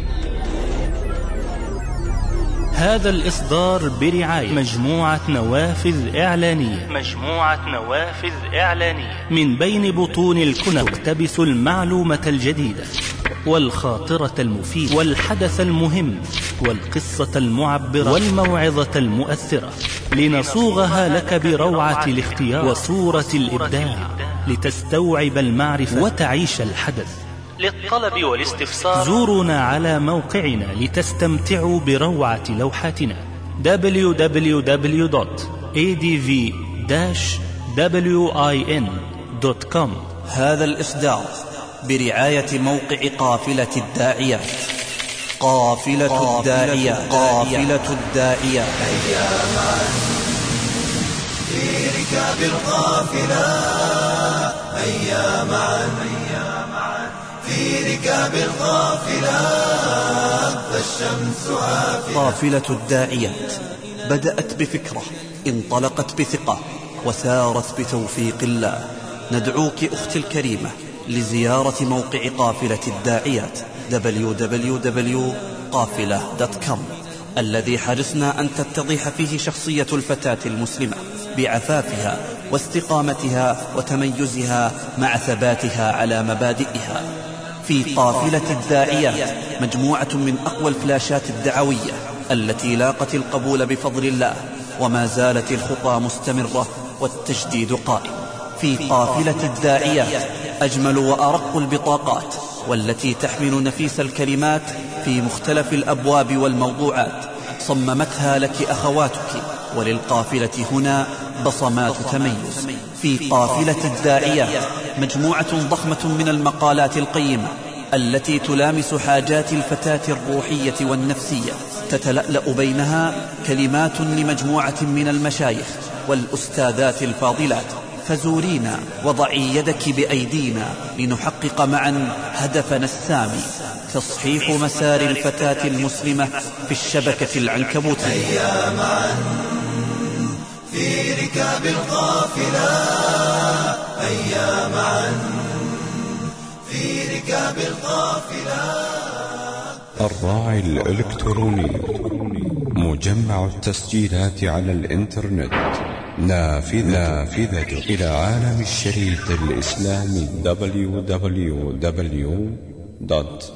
هذا الإصدار برعاية مجموعة نوافذ إعلانية. مجموعة نوافذ إعلانية من بين بطون الكنى تقتبس المعلومة الجديدة والخاطرة المفيدة والحدث المهم والقصة المعبرة والموعظة المؤثرة، لنصوغها لك بروعة الاختيار وصورة الإبداع لتستوعب المعرفة وتعيش الحدث. للطلب والاستفسار زورونا على موقعنا لتستمتعوا بروعة لوحاتنا دبليو دبليو دبليو دوت إيه دي في داش وين دوت كوم. هذا الإصدار برعاية موقع قافلة الداعية. قافلة الداعية قافلة الداعية هيا معا في ركاب القافلة. هيا معا في ركاب القافلة فالشمس عافية. قافلة الداعيات بدأت بفكرة، انطلقت بثقة، وسارت بتوفيق الله. ندعوك أختي الكريمة لزيارة موقع قافلة الداعيات دبليو دبليو دبليو دوت قافلة دوت كوم، الذي حرصنا أن تتضح فيه شخصية الفتاة المسلمة بعفافها واستقامتها وتميزها مع ثباتها على مبادئها. في قافلة الداعيات مجموعة من أقوى الفلاشات الدعوية التي لاقت القبول بفضل الله، وما زالت الخطى مستمرة والتجديد قائم. في قافلة الداعيات أجمل وأرق البطاقات، والتي تحمل نفيس الكلمات في مختلف الأبواب والموضوعات، صممتها لك أخواتك، وللقافلة هنا بصمات تميز. في قافلة الداعيات مجموعة ضخمة من المقالات القيمة التي تلامس حاجات الفتاة الروحية والنفسية، تتلألأ بينها كلمات لمجموعة من المشايخ والأستاذات الفاضلات. فزورينا وضعي يدك بأيدينا لنحقق معا هدفنا السامي: تصحيح مسار الفتاة المسلمة في الشبكة العنكبوتية. هيا معا في ركاب القافلة. هيا معا في ركاب القافلة. الراعي الإلكتروني مجمع التسجيلات على الإنترنت، نافذة, نافذة إلى عالم الشريط الإسلامي دبليو دبليو دبليو دوت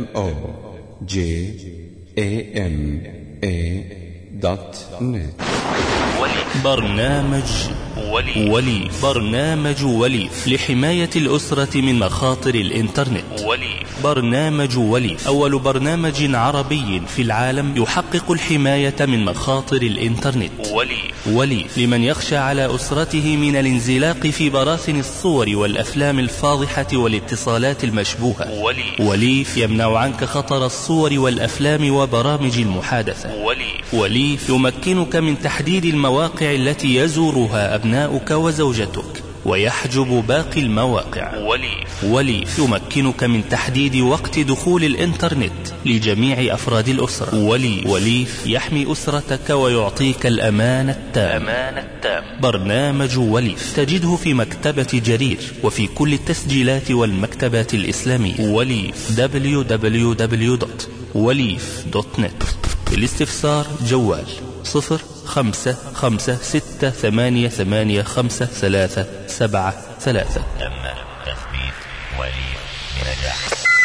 موجا دوت نت. برنامج ولي. ولي برنامج ولي لحماية الأسرة من مخاطر الإنترنت. ولي برنامج ولي أول برنامج عربي في العالم يحقق الحماية من مخاطر الإنترنت. ولي ولي لمن يخشى على أسرته من الانزلاق في براثن الصور والأفلام الفاضحة والاتصالات المشبوهة. ولي ولي يمنع عنك خطر الصور والأفلام وبرامج المحادثة. ولي ولي يمكنك من تحديد المواقع التي يزورها أبناؤك وزوجتك ويحجب باقي المواقع. وليف. وليف يمكنك من تحديد وقت دخول الإنترنت لجميع أفراد الأسرة. وليف. وليف يحمي أسرتك ويعطيك الأمان التام. أمان التام. برنامج وليف تجده في مكتبة جرير وفي كل التسجيلات والمكتبات الإسلامية. وليف دبليو دبليو دبليو دوت وليف دوت نت. الاستفسار جوال صفر خمسة خمسة ستة ثمانية ثمانية خمسة ثلاثة سبعة ثلاثة. تم تثبيت وليف بنجاح.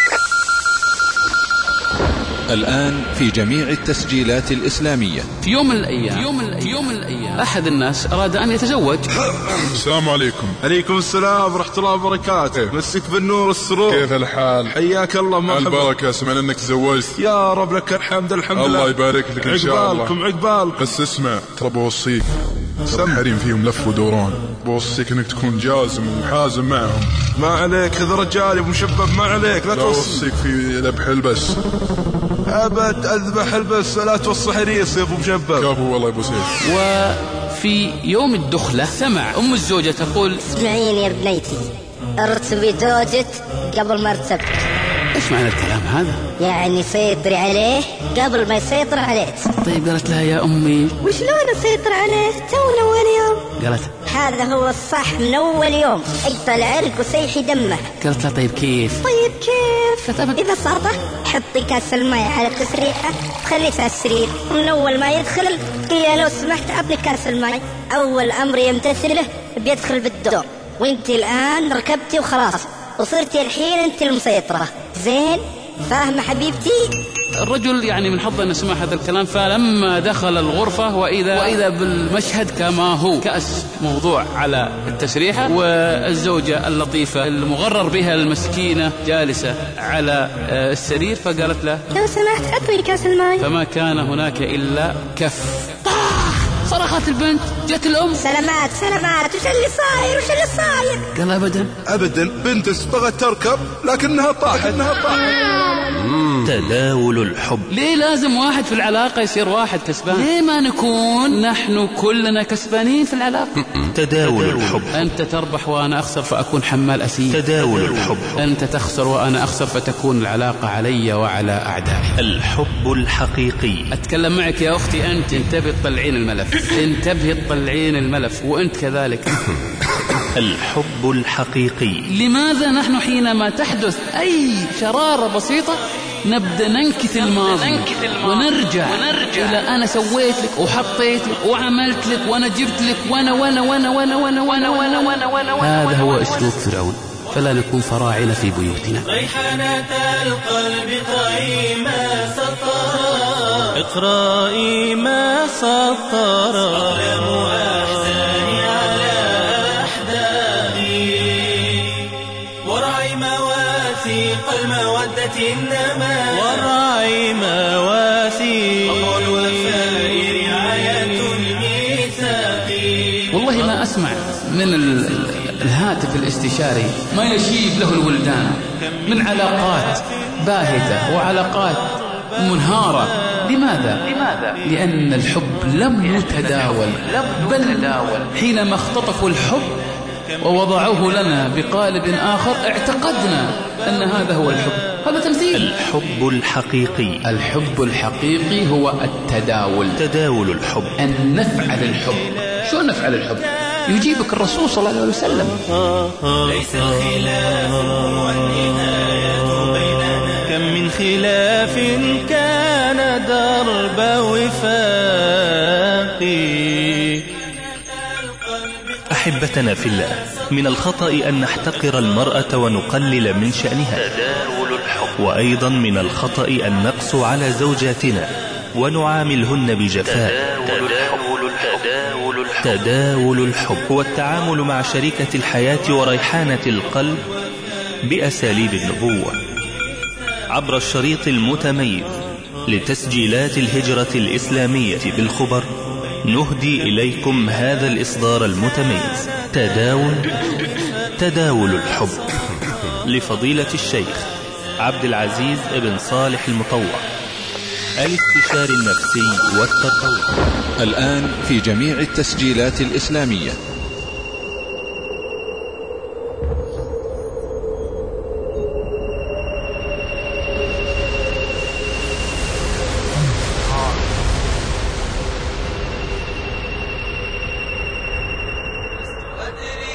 الآن في جميع التسجيلات الإسلامية. في يوم من الأيام في يوم من الأيام, يوم من الأيام أحد الناس أراد أن يتزوج. السلام عليكم. عليكم السلام ورحمة الله وبركاته. مسك بالنور والسرور. كيف الحال؟ حياك الله. مرحبا. البركة. سمعنا أنك تزوجت. يا رب لك الحمد. الحمد لله. الله يبارك لك إن شاء الله. عقبالكم عقبالكم. بس اسمع ترى بوصيك، سم حريم فيهم لف ودوران، بوصيك انك تكون جازم وحازم معهم. ما عليك هذا رجالي ومشبب، ما عليك لا توصيك في ذبح البس. أبد أذبح البس لا توصي حريص يا أبو مشبب. كفو والله يا أبو سيف. وفي يوم الدخلة سمع أم الزوجة تقول: اسمعيني يا بنيتي، ارتبي زوجك قبل ما ارتبت. ايش معنى الكلام هذا؟ يعني سيطري عليه قبل ما يسيطر عليك. طيب قالت لها: يا أمي وشلون اسيطر عليه؟ تو اول يوم. قالت: هذا هو الصح من اول يوم، اقطع عرق وسيحي دمه. قالت لها: طيب كيف؟ طيب كيف؟ ببساطة حطي كاس الماء على التسريحة، خليه على السرير، ومن اول ما يدخل قيل لو سمحت عطني كاس الماء. اول امر يمتثله بيدخل بالدور، وانت الان ركبتي وخلاص وصرتي الحين انت المسيطرة. زين؟ فاهمة حبيبتي؟ الرجل يعني من حظه أن سمع هذا الكلام، فلما دخل الغرفة وإذا, وإذا بالمشهد كما هو، كأس موضوع على التسريحة، والزوجة اللطيفة المغرر بها المسكينة جالسة على السرير، فقالت له: لو سمحت أعطني كاس الماء. فما كان هناك إلا كف. صرخت البنت، جت الأم: سلامات سلامات، وش اللي صاير وش اللي صاير؟ قال: أبدا أبدا، بنتس بغت تركب لكنها طاحت. لكنها طاحت. تداول الحب. ليه لازم واحد في العلاقة يصير واحد كسبان؟ ليه ما نكون نحن كلنا كسبانين في العلاقة؟ تداول الحب. أنت تربح وأنا أخسر فأكون حمال أسير. تداول الحب. أنت تخسر وأنا أخسر فتكون العلاقة علي وعلى أعدائي. الحب الحقيقي. أتكلم معك يا أختي، أنت انتبه تطلعين الملف، انتبه تطلعين الملف، وأنت كذلك. الحب الحقيقي. لماذا نحن حينما تحدث أي شرارة بسيطة نبدأ ننكث الماضي ونرجع, ونرجع إلى أنا سويت لك وحطيت لك وعملت لك وأنا جبت لك وأنا وأنا وأنا وأنا وأنا وأنا وأنا وأنا وأنا. هذا هو أسلوب فرعون، فلا نكون فراعنة في بيوتنا. ريحانة القلب طعي ما سطر، اقرأي ما سطر، أقلم أحزاني على أحداثي، ورعي مواثيق المودة إنما، ورعي مواثيق الوفاء رعاية الميثاق. والله ما أسمع من الهاتف الاستشاري ما يشيب له الولدان من علاقات باهتة وعلاقات منهارة. لماذا؟ لماذا؟ لأن الحب لم يتداول، بل حينما اختطفوا الحب ووضعوه لنا بقالب آخر اعتقدنا أن هذا هو الحب. هذا تمثيل. الحب الحقيقي. الحب الحقيقي هو التداول. تداول الحب، أن نفعل الحب. شو نفعل الحب؟ يجيبك الرسول صلى الله عليه وسلم: ليس الخلاف والنهاية بيننا، كم من خلاف كان درب وفاق. أحبتنا في الله، من الخطأ أن نحتقر المرأة ونقلل من شأنها. تداول الحب. وأيضا من الخطأ أن نقسو على زوجاتنا ونعاملهن بجفاء. تداول الحب. تداول الحب هو التعامل مع شريكة الحياة وريحانة القلب بأساليب النبوة. عبر الشريط المتميز لتسجيلات الهجرة الإسلامية بالخبر نهدي إليكم هذا الإصدار المتميز، تداول تداول الحب، لفضيلة الشيخ عبد العزيز ابن صالح المطوع، الاستشاري النفسي والتربوي. الآن في جميع التسجيلات الإسلامية.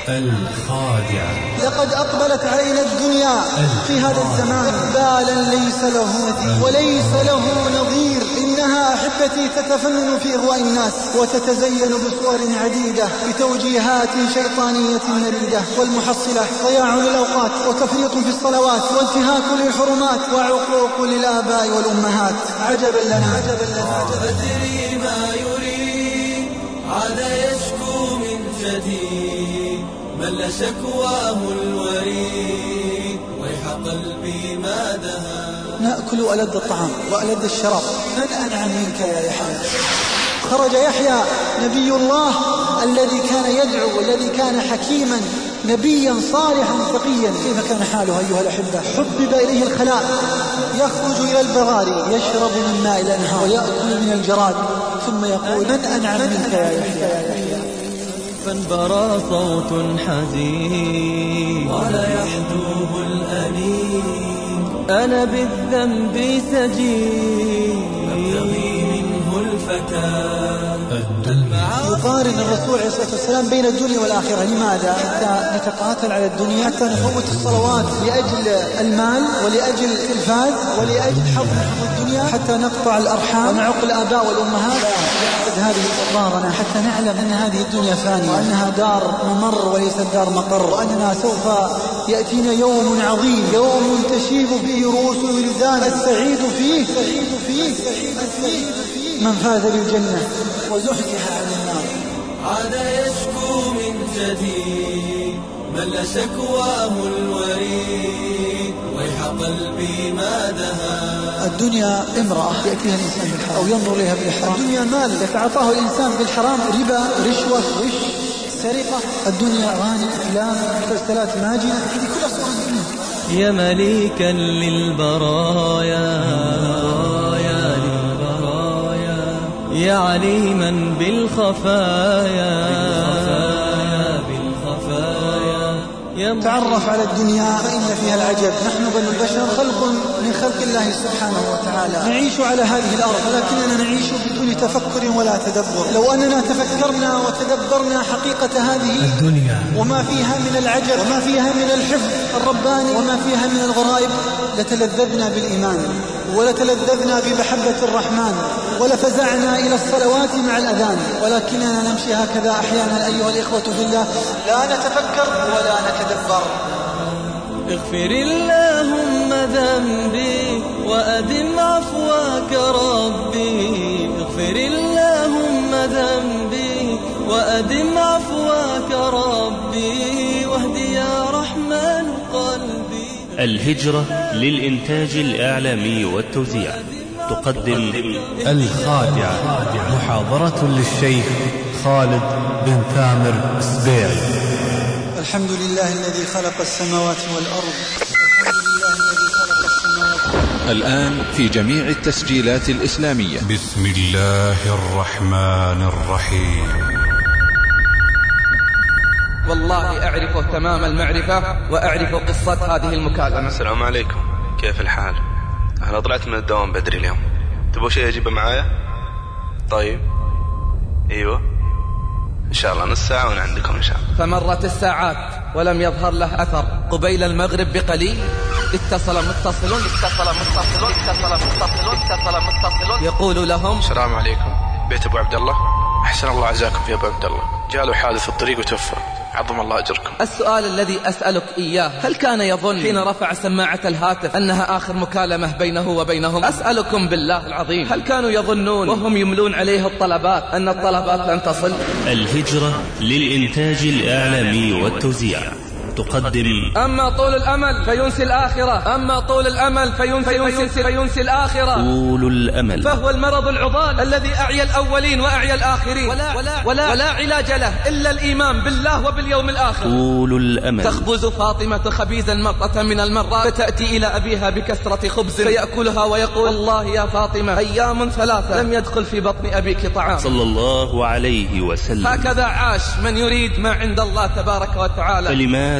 الخادعة. لقد أقبلت علينا الدنيا في هذا الزمان إقبالا ليس له مثيل وليس له نظير. إنها أحبتي تتفنن في إغواء الناس وتتزين بصور عديدة بتوجيهات شيطانية مريدة، والمحصلة ضياع للأوقات وتفريط في الصلوات وانتهاك للحرمات وعقوق للآباء والأمهات. عجبا لنا عجبا لنا أدري ما يريد عاد يشكو من جديد مل شكواه الوريد ويح قلبي ما دها. نأكل ألذ الطعام وألذ الشراب، من أنعم منك يا يحيى. خرج يحيى نبي الله الذي كان يدعو والذي كان حكيما نبيا صالحا تقيا. كيف كان حاله أيها الأحبة؟ حبب إليه الخلاء، يخرج إلى البغاري يشرب من ماء الأنهار ويأكل من الجراد، ثم يقول من أنعم منك يا يحيى. فانبرى صوت حزين ولا يحدوه الأنين أنا بالذنب سجين أبتغي منه الفتاة. يقارن الرسول عليه الصلاة والسلام بين الدنيا والآخرة. لماذا؟ حتى نتقاتل على الدنيا، حتى نفوت الصلوات لأجل المال ولأجل الفاز ولأجل حظ حظ الدنيا، حتى نقطع الأرحام ونعق الآباء والأمهات. هذه أضرارنا حتى نعلم أن هذه الدنيا فانية وأنها دار ممر وليست دار مقر، وأننا سوف يأتينا يوم عظيم، يوم تشيب فيه رؤوس الولدان. السعيد فيه السعيد فيه السعيد فيه من فاز بالجنة وزحزح عن النار. عاد يشكو من جديد مل شكواه الوريد ويح قلبي ما دها. الدنيا امرأة يأتيها الإنسان بالحرام أو ينظر إليها بالحرام. الدنيا مال يتعاطاه الإنسان بالحرام، ربا، رشوة، غش، سرقة. الدنيا أغاني، أفلام، مسلسلات ماجنة، هذه كلها صور الدنيا. يا مليكا للبرايا يا عليما بالخفايا بالخفايا. تعرف على الدنيا فإن فيها العجب. نحن بنو البشر خلق من خلق الله سبحانه وتعالى، نعيش على هذه الأرض ولكننا نعيش بدون تفكر ولا تدبر. لو أننا تفكرنا وتدبرنا حقيقة هذه الدنيا وما فيها من العجب وما فيها من الحفظ الرباني وما فيها من الغرائب لتلذذنا بالإيمان ولتلذذنا بمحبة الرحمن ولفزعنا إلى الصلوات مع الأذان. ولكننا نمشي هكذا أحيانا أيها الإخوة في الله، لا نتفكر ولا نتدبر. اغفر اللهم ذنبي وأدم عفوك ربي. اغفر اللهم ذنبي وأدم عفوك ربي واهدي يا رحمن قلبي. الهجرة للإنتاج الإعلامي والتوزيع تقدم الخادعة، محاضرة للشيخ خالد بن ثامر السبيع. الحمد لله الذي خلق السماوات والأرض. الحمد لله الذي خلق السماوات. الآن في جميع التسجيلات الإسلامية. بسم الله الرحمن الرحيم. والله أعرف تمام المعرفة وأعرف قصة هذه المكالمة. السلام عليكم، كيف الحال؟ أنا طلعت من الدوام بدري اليوم، تبغوا شيء أجيبه معايا؟ طيب أيوة إن شاء الله نص ساعة وأنا عندكم إن شاء الله. فمرت الساعات ولم يظهر له أثر. قبيل المغرب بقليل اتصل متصل اتصل متصل اتصل متصل اتصل متصل يقول لهم السلام عليكم، بيت أبو عبد الله. أحسن الله عزاكم في أبو عبد الله، جاله حادث في الطريق وتوفى، عظم الله أجركم. السؤال الذي أسألك إياه، هل كان يظن حين رفع سماعة الهاتف أنها آخر مكالمة بينه وبينهم؟ أسألكم بالله العظيم، هل كانوا يظنون وهم يملون عليه الطلبات أن الطلبات لن تصل؟ الهجرة للإنتاج الإعلامي والتوزيع تقدم أما طول الأمل فينسي الآخرة، أما طول الأمل فينسي, فينسي, فينسي الآخرة. طول الأمل فهو المرض العضال الذي أعيا الأولين وأعيا الآخرين، ولا, ولا, ولا, ولا علاج له إلا الإيمان بالله وباليوم الآخر. طول الأمل. تخبز فاطمة خبيزا مرة من المرات، فتأتي إلى أبيها بكسرة خبز فيأكلها ويقول والله يا فاطمة أيام ثلاثة لم يدخل في بطن أبيك طعام. صلى الله عليه وسلم. هكذا عاش من يريد ما عند الله تبارك وتعالى. فلماذا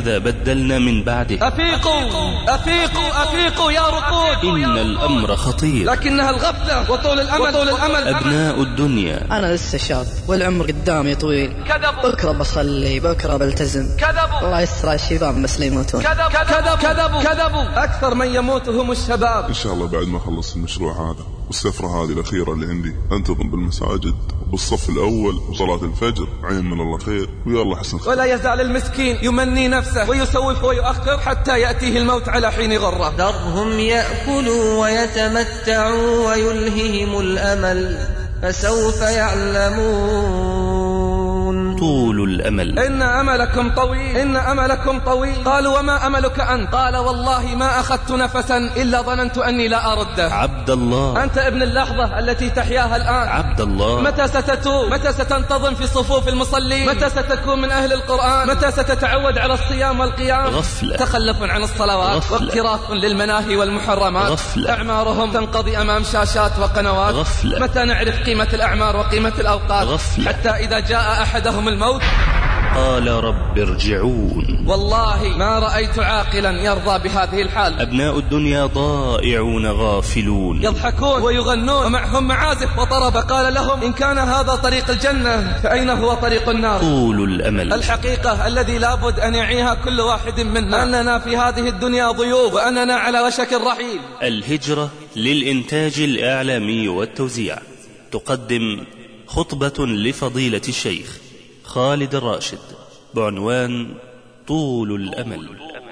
ماذا بدلنا من بعده؟ أفيقوا أفيقوا أفيقوا يا رقود، إن الأمر خطير، لكنها الغفلة وطول الأمل, وطول الأمل. أبناء الدنيا، أنا لسه شاب والعمر قدامي طويل، كذبوا. بكرة بصلي، بكرة بلتزم، كذبوا. الله يستر الشباب بس لا يموتون، كذبوا كذبوا كذبوا كذبوا. أكثر من يموت هم الشباب. إن شاء الله بعد ما أخلص المشروع هذا والسفرة هذه الأخيرة اللي عندي أنتظم بالمساجد بالصف الأول وصلاة الفجر، عين من الله خير ويلا حسن خير. ولا يزال المسكين يمني نفسه ويسوف ويؤخر حتى يأتيه الموت على حين غره. ذرهم يأكلوا ويتمتعوا ويلههم الأمل فسوف يعلمون. طول الأمل. إن أملكم طويل، إن أملكم طويل. قالوا وما أملك أنت؟ قال والله ما أخذت نفسا إلا ظننت أني لا أرده. عبد الله، أنت ابن اللحظة التي تحياها الآن. عبد الله، متى ستتوب؟ متى ستنتظم في صفوف المصلين؟ متى ستكون من أهل القرآن؟ متى ستتعود على الصيام والقيام؟ غفلة. تخلف عن الصلوات، واقتراف للمناهي والمحرمات. غفلة. أعمارهم تنقضي أمام شاشات وقنوات. غفلة. متى نعرف قيمة الأعمار وقيمة الأوقات؟ غفلة. حتى إذا جاء أحدهم الموت قال رب ارجعون. والله ما رأيت عاقلا يرضى بهذه الحال. أبناء الدنيا ضائعون غافلون، يضحكون ويغنون ومعهم معازف وطرب. قال لهم إن كان هذا طريق الجنة فأين هو طريق النار؟ طول الأمل. الحقيقة الذي لابد أن يعيها كل واحد منا أننا في هذه الدنيا ضيوف وأننا على وشك الرحيل. الهجرة للإنتاج الإعلامي والتوزيع تقدم خطبة لفضيلة الشيخ خالد الراشد بعنوان طول الأمل.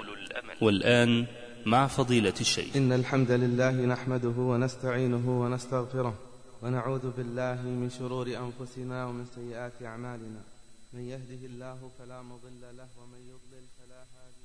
والآن مع فضيلة الشيخ. إن الحمد لله نحمده ونستعينه ونستغفره ونعوذ بالله من شرور أنفسنا ومن سيئات أعمالنا. من يهده الله فلا مضل له ومن يضلل فلا هادي